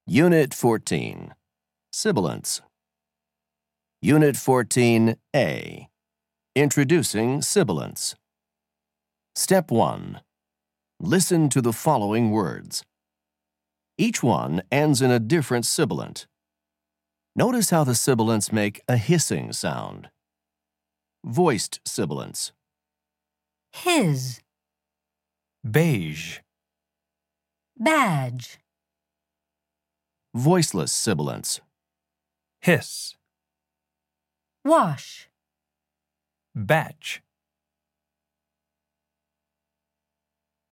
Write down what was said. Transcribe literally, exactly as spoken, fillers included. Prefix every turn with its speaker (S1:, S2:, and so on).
S1: Unit fourteen. Sibilants. Unit fourteen A. Introducing sibilants. Step one. Listen to the following words. Each one ends in a different sibilant. Notice how the sibilants make a hissing sound. Voiced sibilants.
S2: His,
S3: beige,
S2: badge,
S1: Voiceless sibilants.
S3: hiss,
S2: wash,
S3: batch,